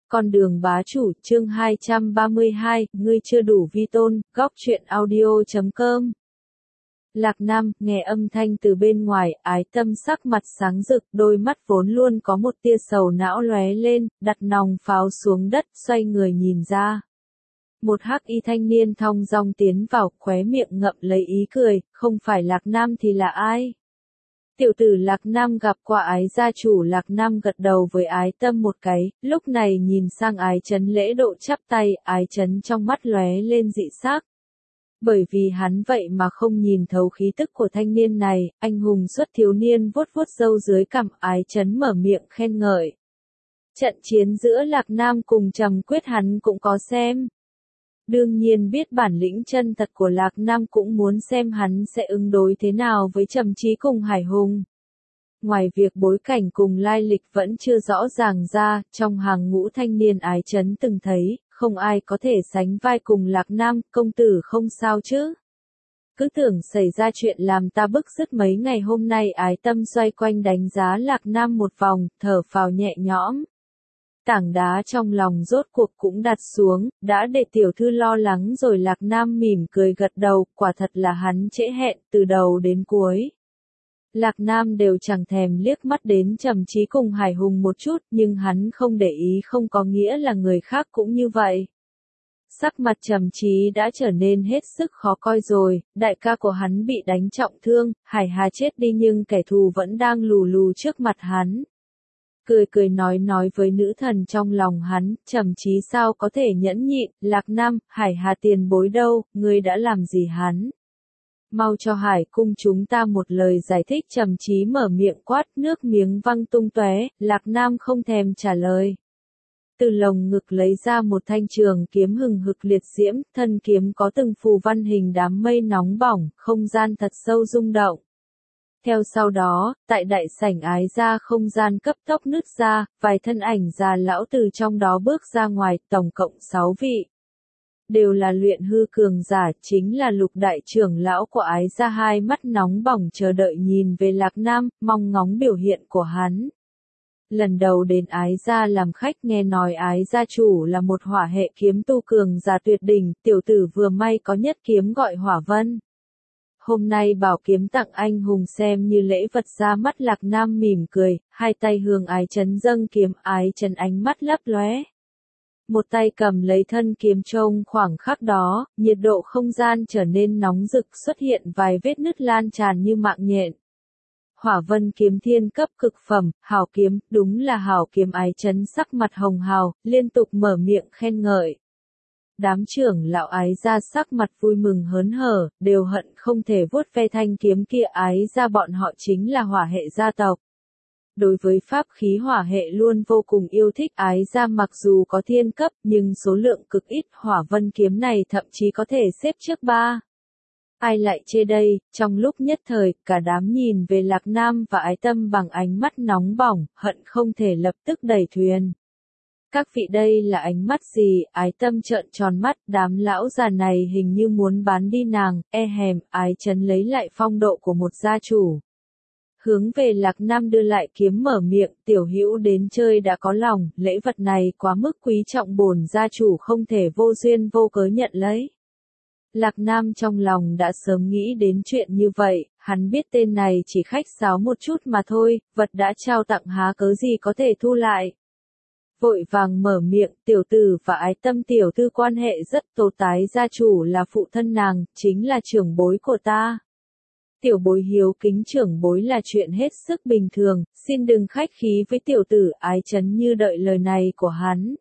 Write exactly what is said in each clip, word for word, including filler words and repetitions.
Con đường bá chủ, chương hai trăm ba mươi hai, ngươi chưa đủ vi tôn, góc truyện audio chấm com. Lạc Nam, nghe âm thanh từ bên ngoài, Ái Tâm sắc mặt sáng rực, đôi mắt vốn luôn có một tia sầu não lóe lên, đặt nòng pháo xuống đất, xoay người nhìn ra. Một hắc y thanh niên thong dong tiến vào, khóe miệng ngậm lấy ý cười, không phải Lạc Nam thì là ai? Tiểu tử Lạc Nam gặp qua Ái gia chủ. Lạc Nam gật đầu với Ái Tâm một cái, lúc này nhìn sang Ái Chấn lễ độ chắp tay, Ái Chấn trong mắt lóe lên dị sắc. Bởi vì hắn vậy mà không nhìn thấu khí tức của thanh niên này, anh hùng xuất thiếu niên vuốt vuốt râu dưới cằm, Ái Chấn mở miệng khen ngợi. Trận chiến giữa Lạc Nam cùng Trầm Quyết hắn cũng có xem. Đương nhiên biết bản lĩnh chân thật của Lạc Nam, cũng muốn xem hắn sẽ ứng đối thế nào với Trầm Chí cùng Hải Hùng. Ngoài việc bối cảnh cùng lai lịch vẫn chưa rõ ràng ra, trong hàng ngũ thanh niên Ái Chấn từng thấy, không ai có thể sánh vai cùng Lạc Nam, công tử không sao chứ. Cứ tưởng xảy ra chuyện làm ta bức rứt mấy ngày hôm nay. Ái Tâm xoay quanh đánh giá Lạc Nam một vòng, thở phào nhẹ nhõm. Tảng đá trong lòng rốt cuộc cũng đặt xuống, đã để tiểu thư lo lắng rồi. Lạc Nam mỉm cười gật đầu, quả thật là hắn trễ hẹn, từ đầu đến cuối. Lạc Nam đều chẳng thèm liếc mắt đến Trầm Chí cùng Hải Hùng một chút, nhưng hắn không để ý không có nghĩa là người khác cũng như vậy. Sắc mặt Trầm Chí đã trở nên hết sức khó coi rồi, đại ca của hắn bị đánh trọng thương, Hải Hà chết đi nhưng kẻ thù vẫn đang lù lù trước mặt hắn. Cười cười nói nói với nữ thần trong lòng hắn, Trầm Chí sao có thể nhẫn nhịn, Lạc Nam, Hải Hà tiền bối đâu, ngươi đã làm gì hắn? Mau cho Hải cung chúng ta một lời giải thích. Trầm Chí mở miệng quát, nước miếng văng tung tóe. Lạc Nam không thèm trả lời. Từ lồng ngực lấy ra một thanh trường kiếm hừng hực liệt diễm, thân kiếm có từng phù văn hình đám mây nóng bỏng, không gian thật sâu rung động. Theo sau đó, tại đại sảnh Ái gia không gian cấp tốc nứt ra, vài thân ảnh già lão từ trong đó bước ra ngoài, tổng cộng sáu vị. Đều là luyện hư cường giả, chính là Lục đại trưởng lão của Ái gia. Hai mắt nóng bỏng chờ đợi nhìn về Lạc Nam, mong ngóng biểu hiện của hắn. Lần đầu đến Ái gia làm khách, nghe nói Ái gia chủ là một hỏa hệ kiếm tu cường giả tuyệt đỉnh, tiểu tử vừa may có nhất kiếm gọi Hỏa Vân. Hôm nay bảo kiếm tặng anh hùng xem như lễ vật ra mắt. Lạc Nam mỉm cười, hai tay hướng Ái Chấn dâng kiếm. Ái Chấn ánh mắt lấp lóe. Một tay cầm lấy thân kiếm, trông khoảng khắc đó, nhiệt độ không gian trở nên nóng rực, xuất hiện vài vết nứt lan tràn như mạng nhện. Hỏa Vân kiếm thiên cấp cực phẩm, hảo kiếm, đúng là hảo kiếm. Ái Chấn sắc mặt hồng hào, liên tục mở miệng khen ngợi. Đám trưởng lão Ái gia sắc mặt vui mừng hớn hở, đều hận không thể vuốt ve thanh kiếm kia. Ái gia bọn họ chính là hỏa hệ gia tộc. Đối với pháp khí hỏa hệ luôn vô cùng yêu thích. Ái gia mặc dù có thiên cấp, nhưng số lượng cực ít, Hỏa Vân kiếm này thậm chí có thể xếp trước ba. Ai lại chê đây? Trong lúc nhất thời, cả đám nhìn về Lạc Nam và Ái Tâm bằng ánh mắt nóng bỏng, hận không thể lập tức đẩy thuyền. Các vị đây là ánh mắt gì? Ái Tâm trợn tròn mắt, đám lão già này hình như muốn bán đi nàng, e hèm. Ái Chấn lấy lại phong độ của một gia chủ. Hướng về Lạc Nam đưa lại kiếm, mở miệng, tiểu hữu đến chơi đã có lòng, lễ vật này quá mức quý trọng, bổn gia chủ không thể vô duyên vô cớ nhận lấy. Lạc Nam trong lòng đã sớm nghĩ đến chuyện như vậy, hắn biết tên này chỉ khách sáo một chút mà thôi, vật đã trao tặng há cớ gì có thể thu lại. Vội vàng mở miệng, tiểu tử và Ái Tâm tiểu thư quan hệ rất tốt, Tái gia chủ là phụ thân nàng, chính là trưởng bối của ta. Tiểu bối hiếu kính trưởng bối là chuyện hết sức bình thường, xin đừng khách khí với tiểu tử. Ái Chấn như đợi lời này của hắn.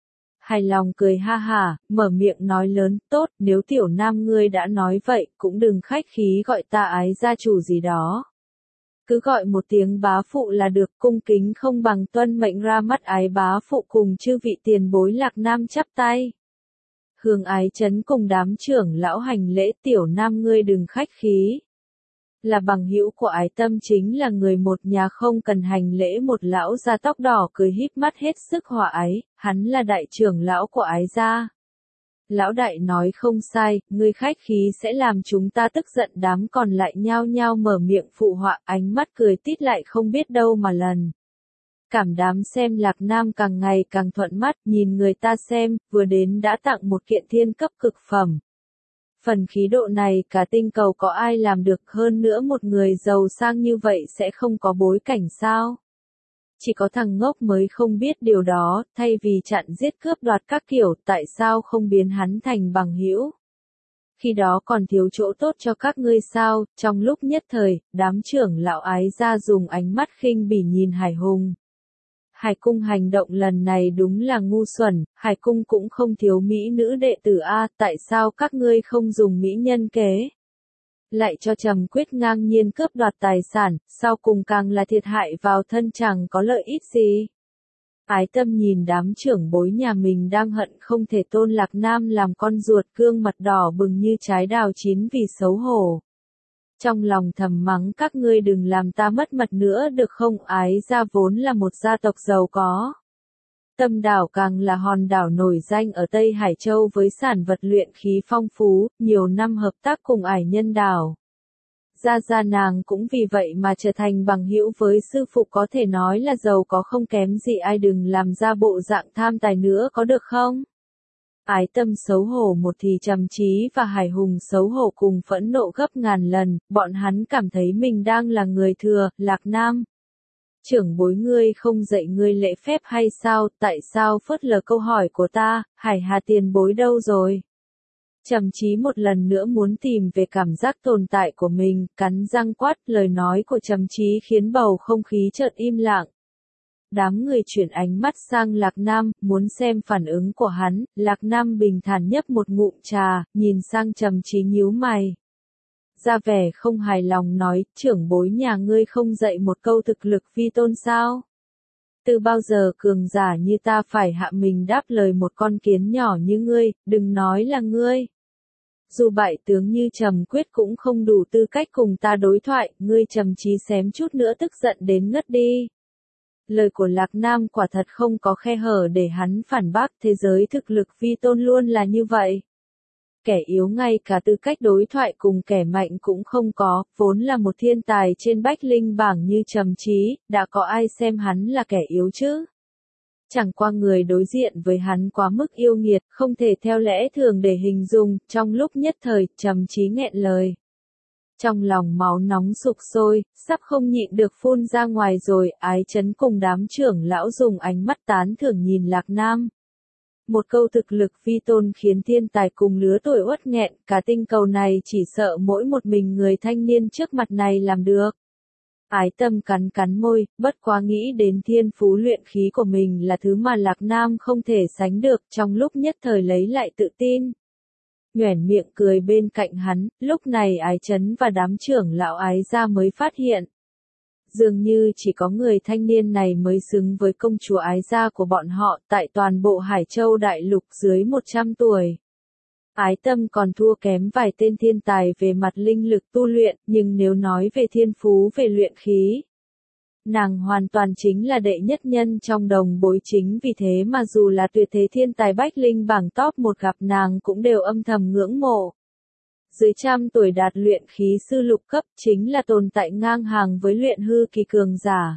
Hài lòng cười ha hả, mở miệng nói lớn, tốt, nếu tiểu nam ngươi đã nói vậy, cũng đừng khách khí gọi ta Ái gia chủ gì đó. Cứ gọi một tiếng bá phụ là được, cung kính không bằng tuân mệnh. Ra mắt Ái bá phụ cùng chư vị tiền bối. Lạc Nam chắp tay. Hướng Ái Chấn cùng đám trưởng lão hành lễ, tiểu nam ngươi đừng khách khí. Là bằng hữu của Ái Tâm, chính là người một nhà, không cần hành lễ. Một lão già tóc đỏ cười híp mắt hết sức hòa ái, hắn là đại trưởng lão của Ái gia. Lão đại nói không sai, ngươi khách khí sẽ làm chúng ta tức giận. Đám còn lại nhao nhao mở miệng phụ họa, ánh mắt cười tít lại không biết đâu mà lần. Cảm đám xem Lạc Nam càng ngày càng thuận mắt, nhìn người ta xem, vừa đến đã tặng một kiện thiên cấp cực phẩm. Phần khí độ này cả tinh cầu có ai làm được, hơn nữa một người giàu sang như vậy sẽ không có bối cảnh sao? Chỉ có thằng ngốc mới không biết điều đó, thay vì chặn giết cướp đoạt các kiểu, tại sao không biến hắn thành bằng hữu? Khi đó còn thiếu chỗ tốt cho các ngươi sao? Trong lúc nhất thời, đám trưởng lão Ái Gia dùng ánh mắt khinh bỉ nhìn Hải Hùng. Hải cung hành động lần này đúng là ngu xuẩn, Hải cung cũng không thiếu mỹ nữ đệ tử a, tại sao các ngươi không dùng mỹ nhân kế? Lại cho Trầm Quyết ngang nhiên cướp đoạt tài sản, sau cùng càng là thiệt hại vào thân chẳng có lợi ích gì. Ái Tâm nhìn đám trưởng bối nhà mình đang hận không thể tôn Lạc Nam làm con ruột, gương mặt đỏ bừng như trái đào chín vì xấu hổ. Trong lòng thầm mắng các ngươi đừng làm ta mất mặt nữa được không? Ái Gia vốn là một gia tộc giàu có. Tâm đảo càng là hòn đảo nổi danh ở Tây Hải Châu với sản vật luyện khí phong phú, nhiều năm hợp tác cùng Ải Nhân đảo. Gia Gia nàng cũng vì vậy mà trở thành bằng hữu với sư phụ, có thể nói là giàu có không kém gì ai, đừng làm ra bộ dạng tham tài nữa có được không? Ái Tâm xấu hổ một thì Trầm Chí và Hải Hùng xấu hổ cùng phẫn nộ gấp ngàn lần, bọn hắn cảm thấy mình đang là người thừa. Lạc Nam, trưởng bối ngươi không dạy ngươi lễ phép hay sao, tại sao phớt lờ câu hỏi của ta? Hải Hà tiền bối đâu rồi? Trầm Chí một lần nữa muốn tìm về cảm giác tồn tại của mình, cắn răng quát. Lời nói của Trầm Chí khiến bầu không khí chợt im lặng. Đám người chuyển ánh mắt sang Lạc Nam, muốn xem phản ứng của hắn. Lạc Nam bình thản nhấp một ngụm trà, nhìn sang Trầm Chí nhíu mày. Ra vẻ không hài lòng nói, trưởng bối nhà ngươi không dạy một câu thực lực vi tôn sao? Từ bao giờ cường giả như ta phải hạ mình đáp lời một con kiến nhỏ như ngươi, đừng nói là ngươi. Dù bại tướng như Trầm Quyết cũng không đủ tư cách cùng ta đối thoại, ngươi Trầm Chí xém chút nữa tức giận đến ngất đi. Lời của Lạc Nam quả thật không có khe hở để hắn phản bác, thế giới thực lực vi tôn luôn là như vậy. Kẻ yếu ngay cả tư cách đối thoại cùng kẻ mạnh cũng không có, vốn là một thiên tài trên bách linh bảng như Trầm Chí, đã có ai xem hắn là kẻ yếu chứ? Chẳng qua người đối diện với hắn quá mức yêu nghiệt, không thể theo lẽ thường để hình dung, trong lúc nhất thời, Trầm Chí nghẹn lời. Trong lòng máu nóng sục sôi, sắp không nhịn được phun ra ngoài rồi. Ái Chấn cùng đám trưởng lão dùng ánh mắt tán thưởng nhìn Lạc Nam. Một câu thực lực vi tôn khiến thiên tài cùng lứa tuổi uất nghẹn, cả tinh cầu này chỉ sợ mỗi một mình người thanh niên trước mặt này làm được. Ái Tâm cắn cắn môi, bất quá nghĩ đến thiên phú luyện khí của mình là thứ mà Lạc Nam không thể sánh được, trong lúc nhất thời lấy lại tự tin. Nhoẻn miệng cười bên cạnh hắn, lúc này Ái Chấn và đám trưởng lão Ái Gia mới phát hiện. Dường như chỉ có người thanh niên này mới xứng với công chúa Ái Gia của bọn họ, tại toàn bộ Hải Châu đại lục dưới một trăm tuổi. Ái Tâm còn thua kém vài tên thiên tài về mặt linh lực tu luyện, nhưng nếu nói về thiên phú về luyện khí, nàng hoàn toàn chính là đệ nhất nhân trong đồng bối, chính vì thế mà dù là tuyệt thế thiên tài bách linh bảng top một gặp nàng cũng đều âm thầm ngưỡng mộ. Dưới trăm tuổi đạt luyện khí sư lục cấp chính là tồn tại ngang hàng với luyện hư kỳ cường giả.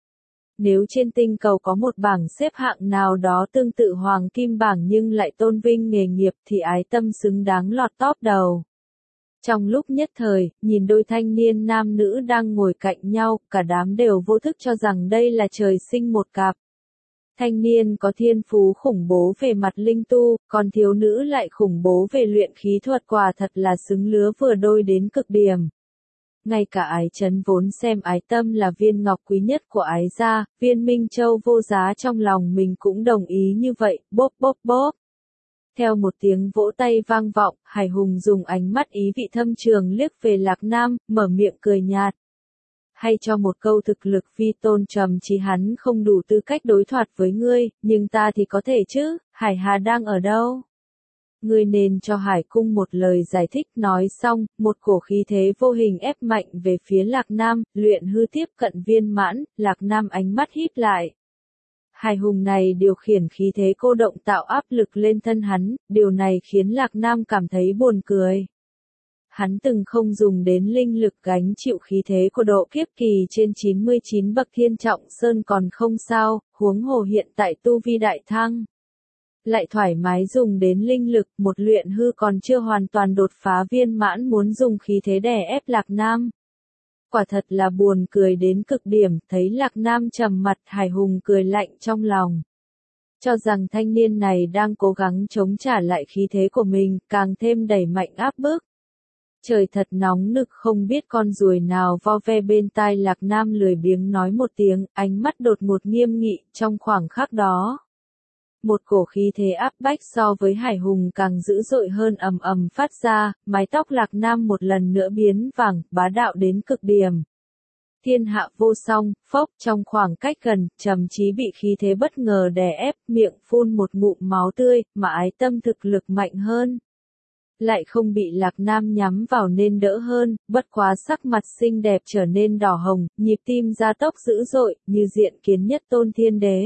Nếu trên tinh cầu có một bảng xếp hạng nào đó tương tự hoàng kim bảng nhưng lại tôn vinh nghề nghiệp thì Ái Tâm xứng đáng lọt top đầu. Trong lúc nhất thời, nhìn đôi thanh niên nam nữ đang ngồi cạnh nhau, cả đám đều vô thức cho rằng đây là trời sinh một cặp. Thanh niên có thiên phú khủng bố về mặt linh tu, còn thiếu nữ lại khủng bố về luyện khí thuật, quả thật là xứng lứa vừa đôi đến cực điểm. Ngay cả Ái Chấn vốn xem Ái Tâm là viên ngọc quý nhất của Ái Gia, viên minh châu vô giá trong lòng mình cũng đồng ý như vậy, bốp bốp bốp. Theo một tiếng vỗ tay vang vọng, Hải Hùng dùng ánh mắt ý vị thâm trường liếc về Lạc Nam, mở miệng cười nhạt. Hay cho một câu thực lực vi tôn, Trầm Chí hắn không đủ tư cách đối thoại với ngươi, nhưng ta thì có thể chứ, Hải Hà đang ở đâu? Ngươi nên cho Hải Cung một lời giải thích. Nói xong, một cổ khí thế vô hình ép mạnh về phía Lạc Nam, luyện hư tiếp cận viên mãn, Lạc Nam ánh mắt híp lại. Hải Hùng này điều khiển khí thế cô động tạo áp lực lên thân hắn, điều này khiến Lạc Nam cảm thấy buồn cười. hắn từng không dùng đến linh lực gánh chịu khí thế của độ kiếp kỳ trên chín mươi chín bậc thiên trọng sơn còn không sao, huống hồ hiện tại tu vi đại thăng. Lại thoải mái dùng đến linh lực, một luyện hư còn chưa hoàn toàn đột phá viên mãn muốn dùng khí thế đè ép Lạc Nam. Quả thật là buồn cười đến cực điểm, thấy Lạc Nam trầm mặt Hải Hùng cười lạnh trong lòng. Cho rằng thanh niên này đang cố gắng chống trả lại khí thế của mình, càng thêm đẩy mạnh áp bức. Trời thật nóng nực không biết con ruồi nào vo ve bên tai Lạc Nam lười biếng nói một tiếng, ánh mắt đột ngột nghiêm nghị trong khoảng khắc đó. Một cổ khí thế áp bách so với Hải Hùng càng dữ dội hơn ầm ầm phát ra, mái tóc Lạc Nam một lần nữa biến vàng, bá đạo đến cực điểm. Thiên hạ vô song, phốc trong khoảng cách gần, Trầm Chí bị khí thế bất ngờ đè ép, miệng phun một ngụm máu tươi, mà Ái Tâm thực lực mạnh hơn. Lại không bị Lạc Nam nhắm vào nên đỡ hơn, bất quá sắc mặt xinh đẹp trở nên đỏ hồng, nhịp tim gia tốc dữ dội, như diện kiến nhất tôn thiên đế.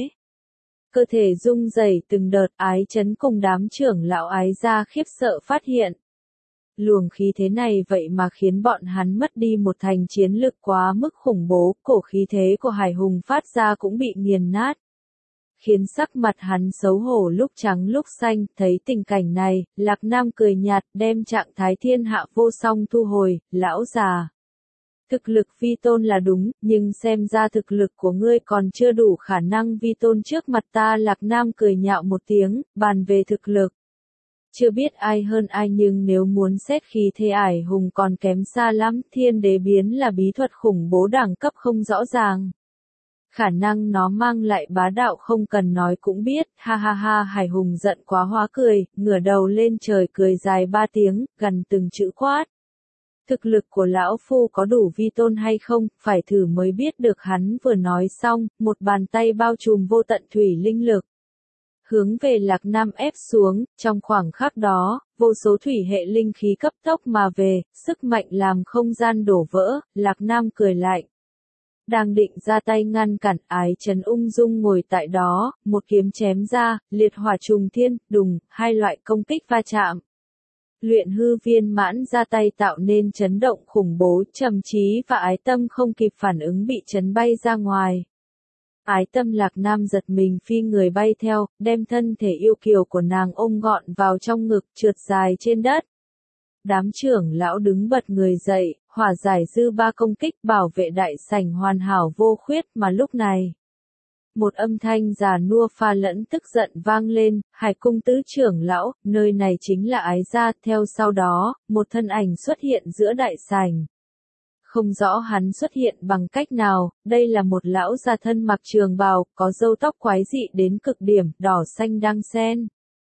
Cơ thể rung rẩy từng đợt, Ái Chấn cùng đám trưởng lão Ái gia khiếp sợ phát hiện. Luồng khí thế này vậy mà khiến bọn hắn mất đi một thành chiến lực quá mức khủng bố, cổ khí thế của Hải Hùng phát ra cũng bị nghiền nát. Khiến sắc mặt hắn xấu hổ lúc trắng lúc xanh, thấy tình cảnh này, Lạc Nam cười nhạt đem trạng thái thiên hạ vô song thu hồi, lão già. Thực lực vi tôn là đúng, nhưng xem ra thực lực của ngươi còn chưa đủ khả năng vi tôn trước mặt ta. Lạc Nam cười nhạo một tiếng, bàn về thực lực. Chưa biết ai hơn ai nhưng nếu muốn xét khí thế Hải Hùng còn kém xa lắm, thiên đế biến là bí thuật khủng bố đẳng cấp không rõ ràng. Khả năng nó mang lại bá đạo không cần nói cũng biết, ha ha ha. Hải Hùng giận quá hóa cười, ngửa đầu lên trời cười dài ba tiếng, gần từng chữ quát. Thực lực của lão phu có đủ vi tôn hay không, phải thử mới biết được. Hắn vừa nói xong, một bàn tay bao trùm vô tận thủy linh lực. Hướng về Lạc Nam ép xuống, trong khoảng khắc đó, vô số thủy hệ linh khí cấp tốc mà về, sức mạnh làm không gian đổ vỡ, Lạc Nam cười lạnh. Đang định ra tay ngăn cản, Ái Chấn ung dung ngồi tại đó, một kiếm chém ra, liệt hỏa trùng thiên, đùng, hai loại công kích va chạm. Luyện hư viên mãn ra tay tạo nên chấn động khủng bố, Trầm Chí và Ái Tâm không kịp phản ứng bị chấn bay ra ngoài. Ái Tâm Lạc Nam giật mình phi người bay theo, đem thân thể yêu kiều của nàng ôm gọn vào trong ngực, trượt dài trên đất. Đám trưởng lão đứng bật người dậy, hỏa giải dư ba công kích bảo vệ đại sảnh hoàn hảo vô khuyết mà lúc này. Một âm thanh già nua pha lẫn tức giận vang lên, Hải cung tứ trưởng lão, nơi này chính là Ái gia. Theo sau đó, một thân ảnh xuất hiện giữa đại sảnh. Không rõ hắn xuất hiện bằng cách nào, đây là một lão già thân mặc trường bào, có râu tóc quái dị đến cực điểm, đỏ xanh đăng xen.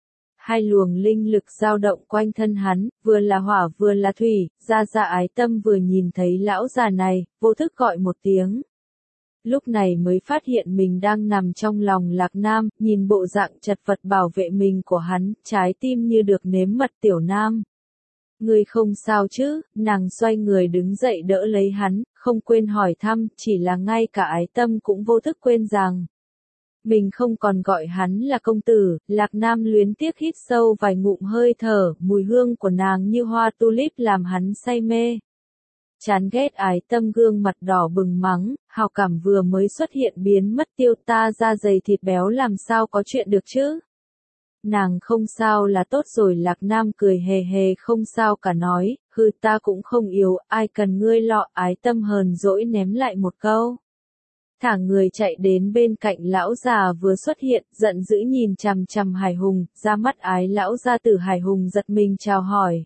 Hai luồng linh lực dao động quanh thân hắn, vừa là hỏa vừa là thủy, ra ra Ái Tâm vừa nhìn thấy lão già này, vô thức gọi một tiếng. Lúc này mới phát hiện mình đang nằm trong lòng Lạc Nam, nhìn bộ dạng chật vật bảo vệ mình của hắn, trái tim như được nếm mật. Tiểu Nam. Ngươi không sao chứ? Nàng xoay người đứng dậy đỡ lấy hắn, không quên hỏi thăm, chỉ là ngay cả Ái Tâm cũng vô thức quên rằng. Mình không còn gọi hắn là công tử. Lạc Nam luyến tiếc hít sâu vài ngụm hơi thở, mùi hương của nàng như hoa tulip làm hắn say mê. Chán ghét. Ái Tâm gương mặt đỏ bừng mắng, hào cảm vừa mới xuất hiện biến mất tiêu, ta da dày thịt béo làm sao có chuyện được chứ? Nàng không sao là tốt rồi. Lạc Nam cười hề hề không sao cả nói, hừ ta cũng không yếu, ai cần ngươi lọ. Ái Tâm hờn dỗi ném lại một câu. Thả người chạy đến bên cạnh lão già vừa xuất hiện, giận dữ nhìn chằm chằm Hải Hùng, ra mắt Ái lão gia tử. Hải Hùng giật mình chào hỏi.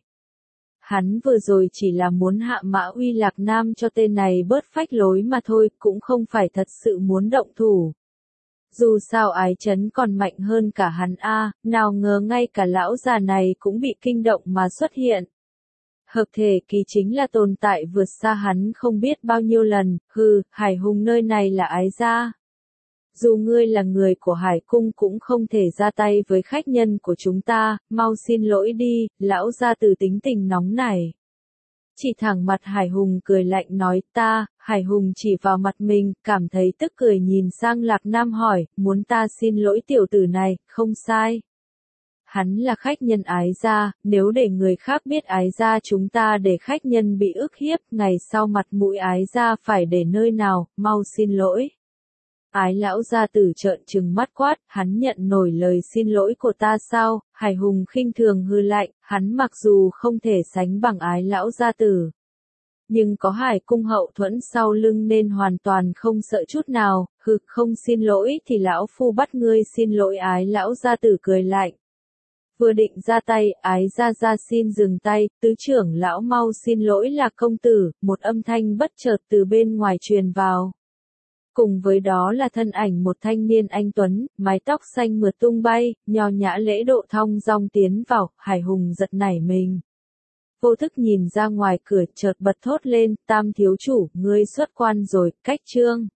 Hắn vừa rồi chỉ là muốn hạ mã uy Lạc Nam cho tên này bớt phách lối mà thôi, cũng không phải thật sự muốn động thủ. Dù sao Ái Chấn còn mạnh hơn cả hắn a, nào ngờ ngay cả lão già này cũng bị kinh động mà xuất hiện. Hợp thể kỳ chính là tồn tại vượt xa hắn không biết bao nhiêu lần, hừ, Hải Hùng nơi này là Ái gia. Dù ngươi là người của Hải cung cũng không thể ra tay với khách nhân của chúng ta, mau xin lỗi đi. Lão gia tử tính tình nóng nảy. Chỉ thẳng mặt Hải Hùng cười lạnh nói ta. Hải Hùng chỉ vào mặt mình, cảm thấy tức cười nhìn sang Lạc Nam hỏi, muốn ta xin lỗi tiểu tử này, không sai. hắn là khách nhân Ái gia, nếu để người khác biết Ái gia chúng ta để khách nhân bị ức hiếp, ngày sau mặt mũi Ái gia phải để nơi nào, mau xin lỗi. Ái lão gia tử trợn trừng mắt quát, hắn nhận nổi lời xin lỗi của ta sao? Hải Hùng khinh thường hư lạnh, hắn mặc dù không thể sánh bằng Ái lão gia tử, nhưng có Hải cung hậu thuẫn sau lưng nên hoàn toàn không sợ chút nào, hừ, không xin lỗi thì lão phu bắt ngươi xin lỗi. Ái lão gia tử cười lạnh. Vừa định ra tay, Ái gia gia xin dừng tay, tứ trưởng lão mau xin lỗi Lạc công tử, một âm thanh bất chợt từ bên ngoài truyền vào. Cùng với đó là thân ảnh một thanh niên anh tuấn, mái tóc xanh mượt tung bay, nho nhã lễ độ thong dong tiến vào. Hải Hùng giật nảy mình. Vô thức nhìn ra ngoài cửa, chợt bật thốt lên, Tam thiếu chủ, ngươi xuất quan rồi, cách chương.